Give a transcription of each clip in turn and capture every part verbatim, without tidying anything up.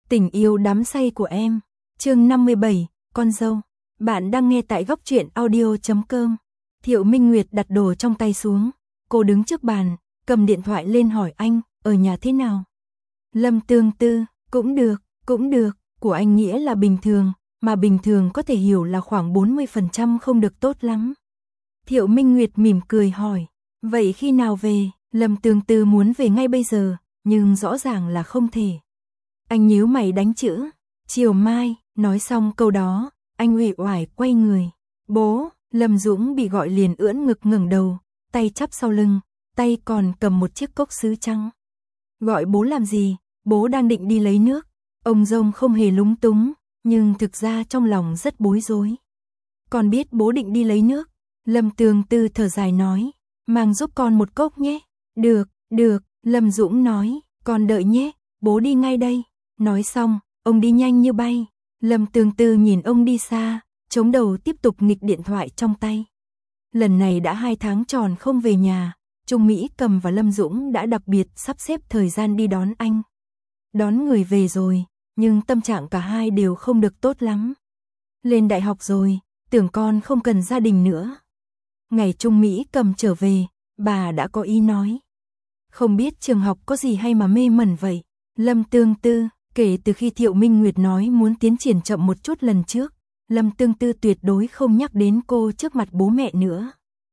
Tình yêu đắm say của em. Chương năm mươi bảy, con dâu. Bạn đang nghe tại góc truyện audio chấm com. Thiệu Minh Nguyệt đặt đồ trong tay xuống, cô đứng trước bàn, cầm điện thoại lên hỏi anh, ở nhà thế nào? Lâm Tương Tư, cũng được, cũng được, của anh nghĩa là bình thường, mà bình thường có thể hiểu là khoảng bốn mươi phần trăm không được tốt lắm. Thiệu Minh Nguyệt mỉm cười hỏi, vậy khi nào về? Lâm Tương Tư muốn về ngay bây giờ, nhưng rõ ràng là không thể. Anh nhíu mày đánh chữ, chiều mai, nói xong câu đó, anh uể oải quay người. Bố, Lâm Dũng bị gọi liền ưỡn ngực ngẩng đầu, tay chắp sau lưng, tay còn cầm một chiếc cốc sứ trắng. Gọi bố làm gì? Bố đang định đi lấy nước. Ông Dông không hề lúng túng, nhưng thực ra trong lòng rất bối rối. Con biết bố định đi lấy nước. Lâm Tương Tư thở dài nói, mang giúp con một cốc nhé. Được, được, Lâm Dũng nói, con đợi nhé, bố đi ngay đây. Nói xong, ông đi nhanh như bay. Lâm Tương Tư nhìn ông đi xa, chống đầu tiếp tục nghịch điện thoại trong tay. Lần này đã hai tháng tròn không về nhà, Trung Mỹ Cầm và Lâm Dũng đã đặc biệt sắp xếp thời gian đi đón anh. Đón người về rồi, nhưng tâm trạng cả hai đều không được tốt lắm. Lên đại học rồi, tưởng con không cần gia đình nữa. Ngày Trung Mỹ Cầm trở về, bà đã có ý nói. Không biết trường học có gì hay mà mê mẩn vậy. Lâm Tương Tư, kể từ khi Thiệu Minh Nguyệt nói muốn tiến triển chậm một chút lần trước, Lâm Tương Tư tuyệt đối không nhắc đến cô trước mặt bố mẹ nữa.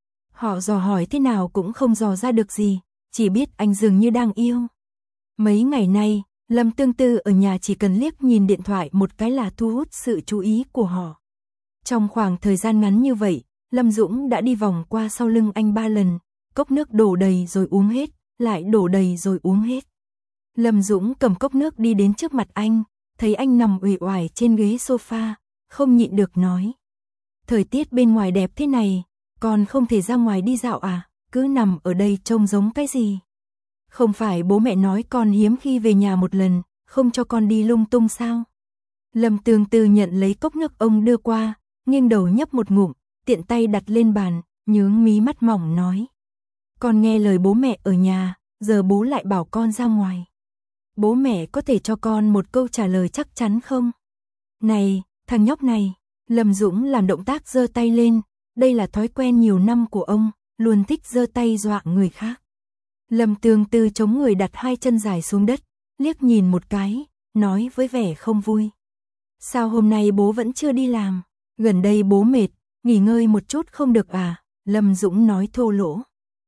Họ dò hỏi thế nào cũng không dò ra được gì, chỉ biết anh dường như đang yêu. Mấy ngày nay, Lâm Tương Tư ở nhà chỉ cần liếc nhìn điện thoại một cái là thu hút sự chú ý của họ. Trong khoảng thời gian ngắn như vậy, Lâm Dũng đã đi vòng qua sau lưng anh ba lần, cốc nước đổ đầy rồi uống hết, lại đổ đầy rồi uống hết. Lâm Dũng cầm cốc nước đi đến trước mặt anh, thấy anh nằm uể oải trên ghế sofa, không nhịn được nói. Thời tiết bên ngoài đẹp thế này, con không thể ra ngoài đi dạo à, cứ nằm ở đây trông giống cái gì? Không phải bố mẹ nói con hiếm khi về nhà một lần, không cho con đi lung tung sao? Lâm Tương Tư nhận lấy cốc nước ông đưa qua, nghiêng đầu nhấp một ngụm, tiện tay đặt lên bàn, nhướng mí mắt mỏng nói. Con nghe lời bố mẹ ở nhà, giờ bố lại bảo con ra ngoài. Bố mẹ có thể cho con một câu trả lời chắc chắn không? Này, thằng nhóc này, Lâm Dũng làm động tác giơ tay lên, đây là thói quen nhiều năm của ông, luôn thích giơ tay dọa người khác. Lâm Tương Tư chống người đặt hai chân dài xuống đất, liếc nhìn một cái, nói với vẻ không vui. Sao hôm nay bố vẫn chưa đi làm? Gần đây bố mệt, nghỉ ngơi một chút không được à? Lâm Dũng nói thô lỗ.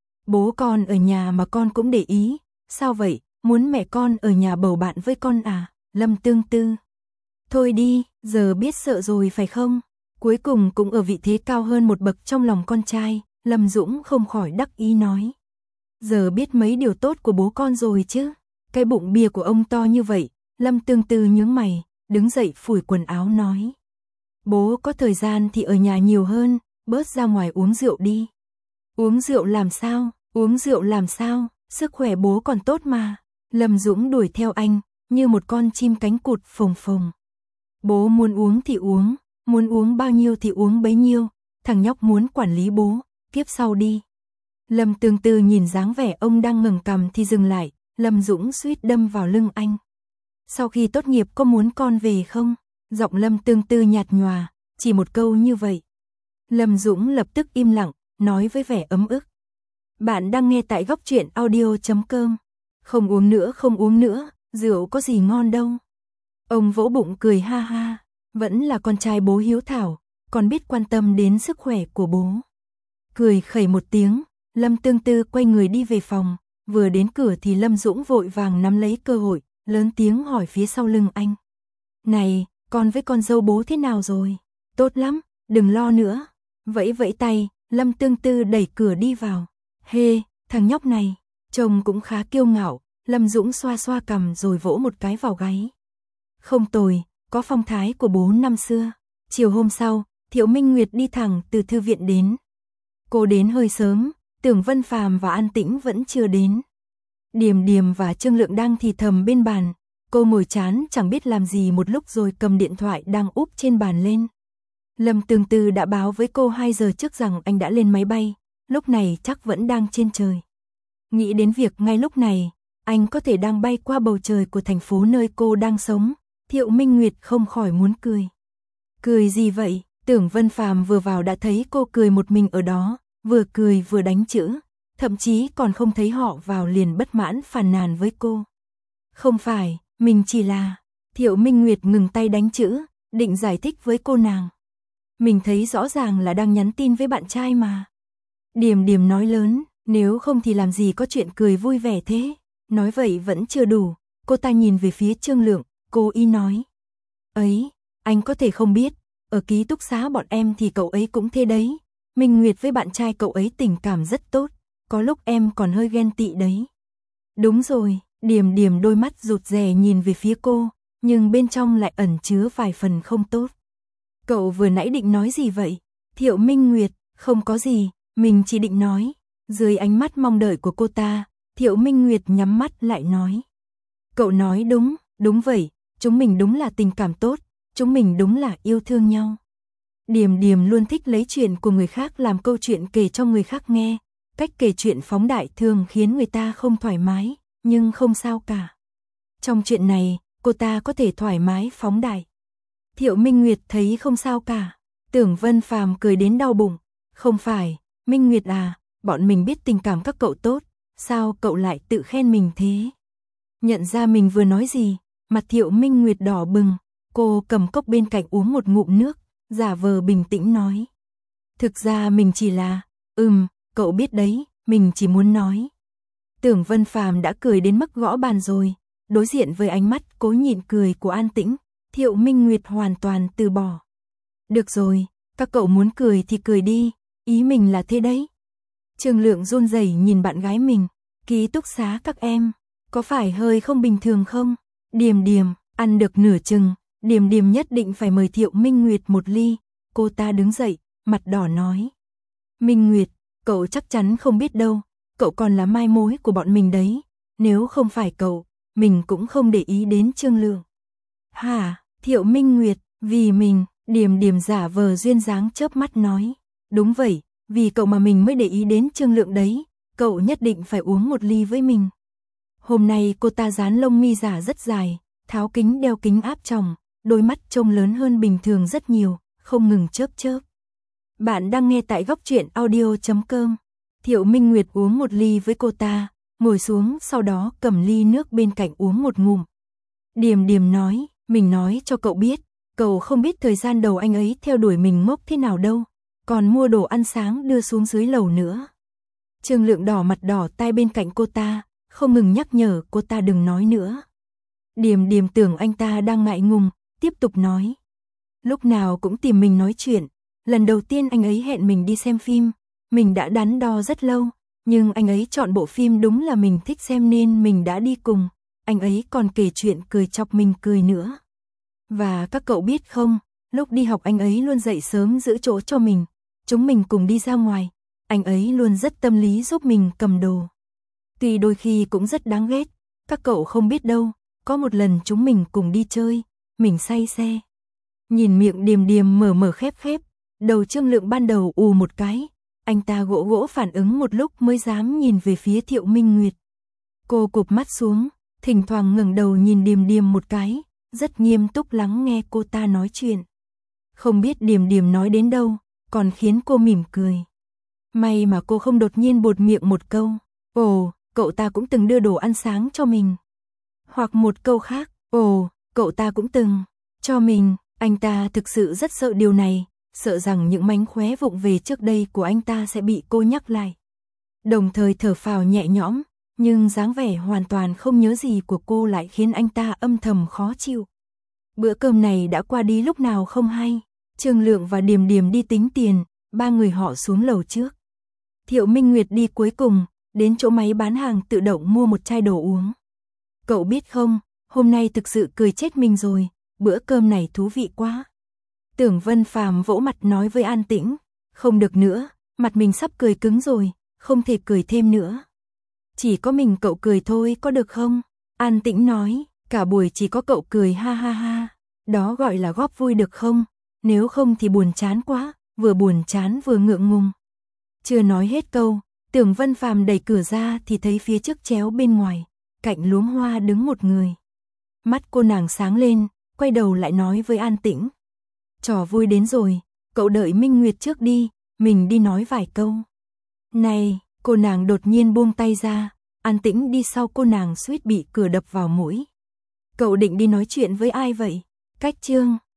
Bố con ở nhà mà con cũng để ý, sao vậy? Muốn mẹ con ở nhà bầu bạn với con à? Lâm Tương Tư. Thôi đi, giờ biết sợ rồi phải không? Cuối cùng cũng ở vị thế cao hơn một bậc trong lòng con trai, Lâm Dũng không khỏi đắc ý nói. Giờ biết mấy điều tốt của bố con rồi chứ? Cái bụng bia của ông to như vậy, Lâm Tương Tư nhướng mày, đứng dậy phủi quần áo nói. Bố có thời gian thì ở nhà nhiều hơn, bớt ra ngoài uống rượu đi. Uống rượu làm sao? Uống rượu làm sao? Sức khỏe bố còn tốt mà. Lâm Dũng đuổi theo anh, như một con chim cánh cụt phồng phồng. Bố muốn uống thì uống, muốn uống bao nhiêu thì uống bấy nhiêu, thằng nhóc muốn quản lý bố, kiếp sau đi. Lâm Tương Tư nhìn dáng vẻ ông đang ngẩng cằm thì dừng lại, Lâm Dũng suýt đâm vào lưng anh. Sau khi tốt nghiệp có muốn con về không? Giọng Lâm Tương Tư nhạt nhòa, chỉ một câu như vậy. Lâm Dũng lập tức im lặng, nói với vẻ ấm ức. Bạn đang nghe tại góc truyện audio chấm com. Không uống nữa không uống nữa, rượu có gì ngon đâu. Ông vỗ bụng cười ha ha, vẫn là con trai bố hiếu thảo, còn biết quan tâm đến sức khỏe của bố. Cười khẩy một tiếng, Lâm Tương Tư quay người đi về phòng, vừa đến cửa thì Lâm Dũng vội vàng nắm lấy cơ hội, lớn tiếng hỏi phía sau lưng anh. Này, con với con dâu bố thế nào rồi? Tốt lắm, đừng lo nữa. Vẫy vẫy tay, Lâm Tương Tư đẩy cửa đi vào. Hê, thằng nhóc này, trông cũng khá kiêu ngạo, Lâm Dũng xoa xoa cằm rồi vỗ một cái vào gáy. Không tồi, có phong thái của bố năm xưa. Chiều hôm sau, Thiệu Minh Nguyệt đi thẳng từ thư viện đến. Cô đến hơi sớm, tưởng Vân Phàm và An Tĩnh vẫn chưa đến. Điềm Điềm và Trương Lượng đang thì thầm bên bàn, cô ngồi chán chẳng biết làm gì một lúc rồi cầm điện thoại đang úp trên bàn lên. Lâm Tương Tư đã báo với cô hai giờ trước rằng anh đã lên máy bay, lúc này chắc vẫn đang trên trời. Nghĩ đến việc ngay lúc này, anh có thể đang bay qua bầu trời của thành phố nơi cô đang sống, Thiệu Minh Nguyệt không khỏi muốn cười. Cười gì vậy? Tưởng Vân Phàm vừa vào đã thấy cô cười một mình ở đó, vừa cười vừa đánh chữ, thậm chí còn không thấy họ vào liền bất mãn phàn nàn với cô. Không phải, mình chỉ là... Thiệu Minh Nguyệt ngừng tay đánh chữ, định giải thích với cô nàng. Mình thấy rõ ràng là đang nhắn tin với bạn trai mà. Điềm Điềm nói lớn, nếu không thì làm gì có chuyện cười vui vẻ thế. Nói vậy vẫn chưa đủ, cô ta nhìn về phía Trương Lượng, cô ý nói. Ấy, anh có thể không biết, ở ký túc xá bọn em thì cậu ấy cũng thế đấy. Minh Nguyệt với bạn trai cậu ấy tình cảm rất tốt, có lúc em còn hơi ghen tị đấy. Đúng rồi, Điềm Điềm đôi mắt rụt rè nhìn về phía cô, nhưng bên trong lại ẩn chứa vài phần không tốt. Cậu vừa nãy định nói gì vậy? Thiệu Minh Nguyệt, không có gì, mình chỉ định nói. Dưới ánh mắt mong đợi của cô ta, Thiệu Minh Nguyệt nhắm mắt lại nói. Cậu nói đúng, đúng vậy, chúng mình đúng là tình cảm tốt, chúng mình đúng là yêu thương nhau. Điềm Điềm luôn thích lấy chuyện của người khác làm câu chuyện kể cho người khác nghe. Cách kể chuyện phóng đại thường khiến người ta không thoải mái, nhưng không sao cả. Trong chuyện này, cô ta có thể thoải mái phóng đại. Thiệu Minh Nguyệt thấy không sao cả. Tưởng Vân Phàm cười đến đau bụng. Không phải, Minh Nguyệt à, bọn mình biết tình cảm các cậu tốt, sao cậu lại tự khen mình thế? Nhận ra mình vừa nói gì, mặt Thiệu Minh Nguyệt đỏ bừng, cô cầm cốc bên cạnh uống một ngụm nước, giả vờ bình tĩnh nói. Thực ra mình chỉ là, ừm, cậu biết đấy, mình chỉ muốn nói. Tưởng Vân Phàm đã cười đến mức gõ bàn rồi, đối diện với ánh mắt cố nhịn cười của An Tĩnh, Thiệu Minh Nguyệt hoàn toàn từ bỏ. Được rồi, các cậu muốn cười thì cười đi, ý mình là thế đấy. Trương Lượng run rẩy nhìn bạn gái mình, ký túc xá các em, có phải hơi không bình thường không? Điềm Điềm, ăn được nửa chừng, Điềm Điềm nhất định phải mời Thiệu Minh Nguyệt một ly, cô ta đứng dậy, mặt đỏ nói. Minh Nguyệt, cậu chắc chắn không biết đâu, cậu còn là mai mối của bọn mình đấy, nếu không phải cậu, mình cũng không để ý đến Trương Lượng. Hả, Thiệu Minh Nguyệt, vì mình, Điềm Điềm giả vờ duyên dáng chớp mắt nói. Đúng vậy, vì cậu mà mình mới để ý đến Trương Lượng đấy, cậu nhất định phải uống một ly với mình. Hôm nay cô ta dán lông mi giả rất dài, tháo kính đeo kính áp tròng, đôi mắt trông lớn hơn bình thường rất nhiều, không ngừng chớp chớp. Bạn đang nghe tại góc truyện audio chấm com. Thiệu Minh Nguyệt uống một ly với cô ta, ngồi xuống sau đó cầm ly nước bên cạnh uống một ngụm. Điềm Điềm nói, mình nói cho cậu biết, cậu không biết thời gian đầu anh ấy theo đuổi mình ngốc thế nào đâu, còn mua đồ ăn sáng đưa xuống dưới lầu nữa. Trương Lượng đỏ mặt đỏ tai bên cạnh cô ta, không ngừng nhắc nhở cô ta đừng nói nữa. Điềm Điềm tưởng anh ta đang ngại ngùng, tiếp tục nói. Lúc nào cũng tìm mình nói chuyện, lần đầu tiên anh ấy hẹn mình đi xem phim, mình đã đắn đo rất lâu, nhưng anh ấy chọn bộ phim đúng là mình thích xem nên mình đã đi cùng, anh ấy còn kể chuyện cười chọc mình cười nữa. Và các cậu biết không, lúc đi học anh ấy luôn dậy sớm giữ chỗ cho mình, chúng mình cùng đi ra ngoài, anh ấy luôn rất tâm lý giúp mình cầm đồ. Tuy đôi khi cũng rất đáng ghét, các cậu không biết đâu, có một lần chúng mình cùng đi chơi, mình say xe. Nhìn miệng Điềm Điềm mở mở khép khép, đầu Trương Lượng ban đầu ù một cái, anh ta gỗ gỗ phản ứng một lúc mới dám nhìn về phía Thiệu Minh Nguyệt. Cô cụp mắt xuống, thỉnh thoảng ngẩng đầu nhìn Điềm Điềm một cái, rất nghiêm túc lắng nghe cô ta nói chuyện. Không biết Điềm Điềm nói đến đâu, còn khiến cô mỉm cười. May mà cô không đột nhiên buột miệng một câu, ồ, cậu ta cũng từng đưa đồ ăn sáng cho mình. Hoặc một câu khác, ồ, cậu ta cũng từng cho mình. Anh ta thực sự rất sợ điều này, sợ rằng những mánh khóe vụng về trước đây của anh ta sẽ bị cô nhắc lại. Đồng thời thở phào nhẹ nhõm, nhưng dáng vẻ hoàn toàn không nhớ gì của cô lại khiến anh ta âm thầm khó chịu. Bữa cơm này đã qua đi lúc nào không hay, Trương Lượng và Điềm Điềm đi tính tiền, ba người họ xuống lầu trước. Thiệu Minh Nguyệt đi cuối cùng, đến chỗ máy bán hàng tự động mua một chai đồ uống. Cậu biết không, hôm nay thực sự cười chết mình rồi, bữa cơm này thú vị quá. Tưởng Vân Phàm vỗ mặt nói với An Tĩnh, không được nữa, mặt mình sắp cười cứng rồi, không thể cười thêm nữa. Chỉ có mình cậu cười thôi có được không? An Tĩnh nói, cả buổi chỉ có cậu cười ha ha ha, đó gọi là góp vui được không? Nếu không thì buồn chán quá, vừa buồn chán vừa ngượng ngùng. Chưa nói hết câu, Tưởng Vân Phàm đẩy cửa ra thì thấy phía trước chéo bên ngoài, cạnh luống hoa đứng một người. Mắt cô nàng sáng lên, quay đầu lại nói với An Tĩnh. Trò vui đến rồi, cậu đợi Minh Nguyệt trước đi, mình đi nói vài câu. Này, cô nàng đột nhiên buông tay ra, An Tĩnh đi sau cô nàng suýt bị cửa đập vào mũi. Cậu định đi nói chuyện với ai vậy? Cách Trương.